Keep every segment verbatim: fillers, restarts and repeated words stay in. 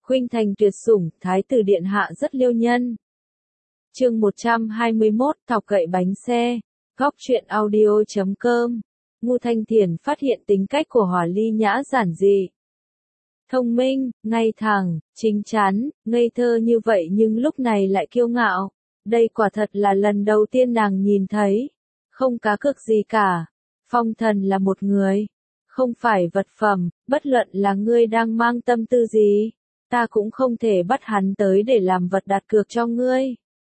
Khuynh thành tuyệt sủng, thái tử điện hạ rất liêu nhân. Chương một trăm hai mươi mốt, thọc gậy bánh xe. Góc truyện audio chấm com. Ngô Thanh Thiền phát hiện tính cách của Hỏa Ly Nhã giản dị, thông minh, ngay thẳng, chính chắn, ngây thơ như vậy nhưng lúc này lại kiêu ngạo. Đây quả thật là lần đầu tiên nàng nhìn thấy. Không cá cược gì cả. Phong Thần là một người, không phải vật phẩm, bất luận là ngươi đang mang tâm tư gì, ta cũng không thể bắt hắn tới để làm vật đặt cược cho ngươi.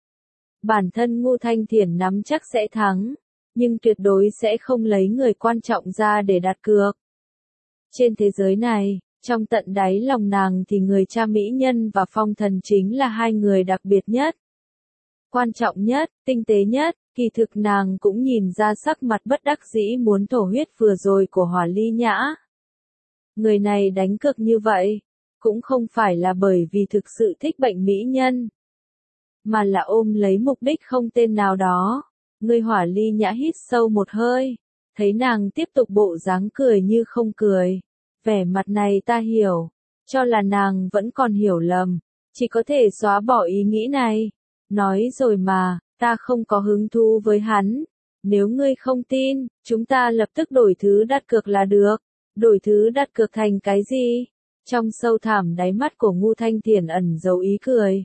Bản thân Ngô Thanh Thiền nắm chắc sẽ thắng, nhưng tuyệt đối sẽ không lấy người quan trọng ra để đặt cược. Trên thế giới này, trong tận đáy lòng nàng thì người cha mỹ nhân và Phong Thần chính là hai người đặc biệt nhất, quan trọng nhất, tinh tế nhất. Kỳ thực nàng cũng nhìn ra sắc mặt bất đắc dĩ muốn thổ huyết vừa rồi của Hỏa Ly Nhã. Người này đánh cược như vậy, cũng không phải là bởi vì thực sự thích bệnh mỹ nhân, mà là ôm lấy mục đích không tên nào đó. Người Hỏa Ly Nhã hít sâu một hơi, thấy nàng tiếp tục bộ dáng cười như không cười. Vẻ mặt này ta hiểu, cho là nàng vẫn còn hiểu lầm, chỉ có thể xóa bỏ ý nghĩ này. Nói rồi mà, ta không có hứng thú với hắn. Nếu ngươi không tin, chúng ta lập tức đổi thứ đặt cược là được. Đổi thứ đặt cược thành cái gì? Trong sâu thẳm đáy mắt của Ngô Thanh Thiền ẩn giấu ý cười.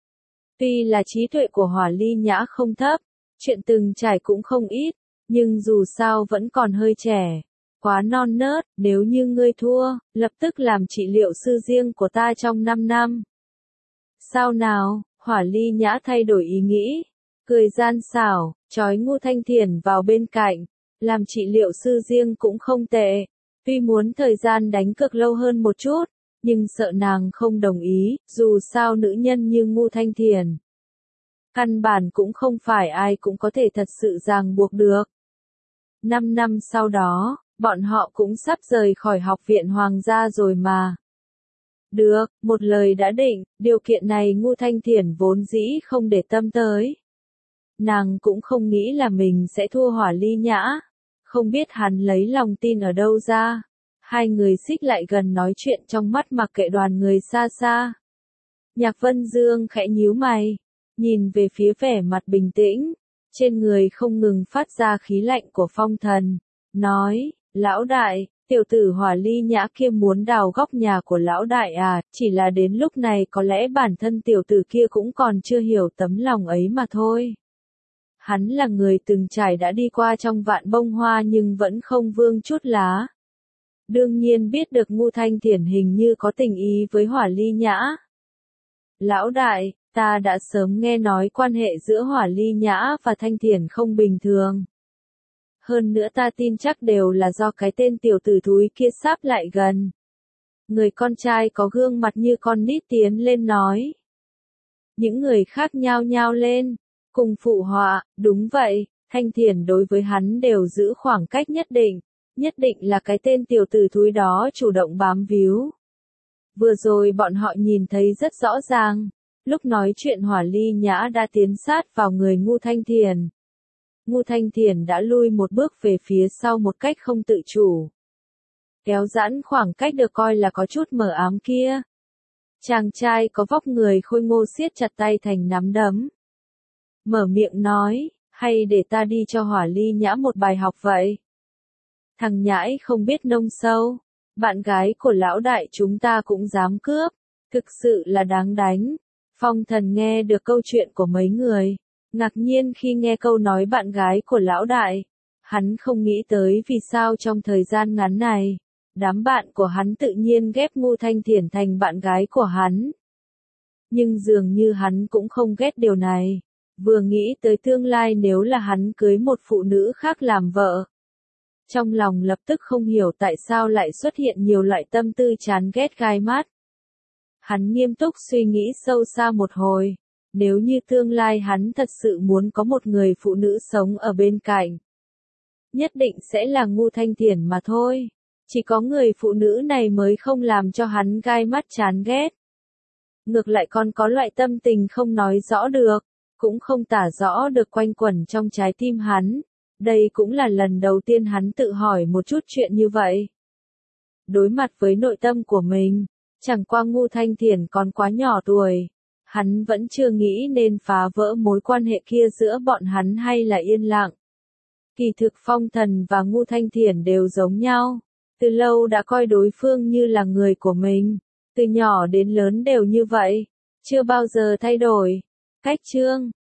Tuy là trí tuệ của Hỏa Ly Nhã không thấp, chuyện từng trải cũng không ít, nhưng dù sao vẫn còn hơi trẻ, quá non nớt. Nếu như ngươi thua, lập tức làm trị liệu sư riêng của ta trong năm năm. Sao nào? Hỏa Ly Nhã thay đổi ý nghĩ, cười gian xảo, trói Ngô Thanh Thiền vào bên cạnh, làm trị liệu sư riêng cũng không tệ. Tuy muốn thời gian đánh cược lâu hơn một chút, nhưng sợ nàng không đồng ý, dù sao nữ nhân như Ngô Thanh Thiền, căn bản cũng không phải ai cũng có thể thật sự ràng buộc được. Năm năm sau đó, bọn họ cũng sắp rời khỏi học viện hoàng gia rồi mà. Được, một lời đã định, điều kiện này Ngô Thanh Thiền vốn dĩ không để tâm tới. Nàng cũng không nghĩ là mình sẽ thua Hỏa Ly Nhã, không biết hắn lấy lòng tin ở đâu ra. Hai người xích lại gần nói chuyện trong mắt mặc kệ đoàn người xa xa. Nhạc Vân Dương khẽ nhíu mày, nhìn về phía vẻ mặt bình tĩnh, trên người không ngừng phát ra khí lạnh của Phong Thần, nói, lão đại, tiểu tử Hỏa Ly Nhã kia muốn đào góc nhà của lão đại à, chỉ là đến lúc này có lẽ bản thân tiểu tử kia cũng còn chưa hiểu tấm lòng ấy mà thôi. Hắn là người từng trải đã đi qua trong vạn bông hoa nhưng vẫn không vương chút lá. Đương nhiên biết được Ngô Thanh Thiền hình như có tình ý với Hỏa Ly Nhã. Lão đại, ta đã sớm nghe nói quan hệ giữa Hỏa Ly Nhã và Thanh Thiền không bình thường. Hơn nữa ta tin chắc đều là do cái tên tiểu tử thúi kia sáp lại gần. Người con trai có gương mặt như con nít tiến lên nói. Những người khác nhao nhao lên, cùng phụ họa, đúng vậy, Thanh Thiền đối với hắn đều giữ khoảng cách nhất định, nhất định là cái tên tiểu tử thúi đó chủ động bám víu. Vừa rồi bọn họ nhìn thấy rất rõ ràng, lúc nói chuyện Hỏa Ly Nhã đã tiến sát vào người Ngô Thanh Thiền. Ngô Thanh Thiền đã lui một bước về phía sau một cách không tự chủ, kéo giãn khoảng cách được coi là có chút mờ ám kia. Chàng trai có vóc người khôi ngô siết chặt tay thành nắm đấm, mở miệng nói, hay để ta đi cho Hỏa Ly Nhã một bài học vậy. Thằng nhãi không biết nông sâu, bạn gái của lão đại chúng ta cũng dám cướp, thực sự là đáng đánh. Phong Thần nghe được câu chuyện của mấy người, ngạc nhiên khi nghe câu nói bạn gái của lão đại. Hắn không nghĩ tới vì sao trong thời gian ngắn này, đám bạn của hắn tự nhiên ghép Ngô Thanh Thiền thành bạn gái của hắn. Nhưng dường như hắn cũng không ghét điều này, vừa nghĩ tới tương lai nếu là hắn cưới một phụ nữ khác làm vợ. Trong lòng lập tức không hiểu tại sao lại xuất hiện nhiều loại tâm tư chán ghét gai mắt. Hắn nghiêm túc suy nghĩ sâu xa một hồi, nếu như tương lai hắn thật sự muốn có một người phụ nữ sống ở bên cạnh, nhất định sẽ là Ngô Thanh Thiền mà thôi. Chỉ có người phụ nữ này mới không làm cho hắn gai mắt chán ghét. Ngược lại còn có loại tâm tình không nói rõ được, cũng không tả rõ được quanh quẩn trong trái tim hắn. Đây cũng là lần đầu tiên hắn tự hỏi một chút chuyện như vậy. Đối mặt với nội tâm của mình, Chẳng qua Ngu Thanh Thiền còn quá nhỏ tuổi. Hắn vẫn chưa nghĩ nên phá vỡ mối quan hệ kia giữa bọn hắn hay là yên lặng. Kỳ thực Phong Thần và Ngu Thanh Thiền đều giống nhau. Từ lâu đã coi đối phương như là người của mình. Từ nhỏ đến lớn đều như vậy. Chưa bao giờ thay đổi. Cách chương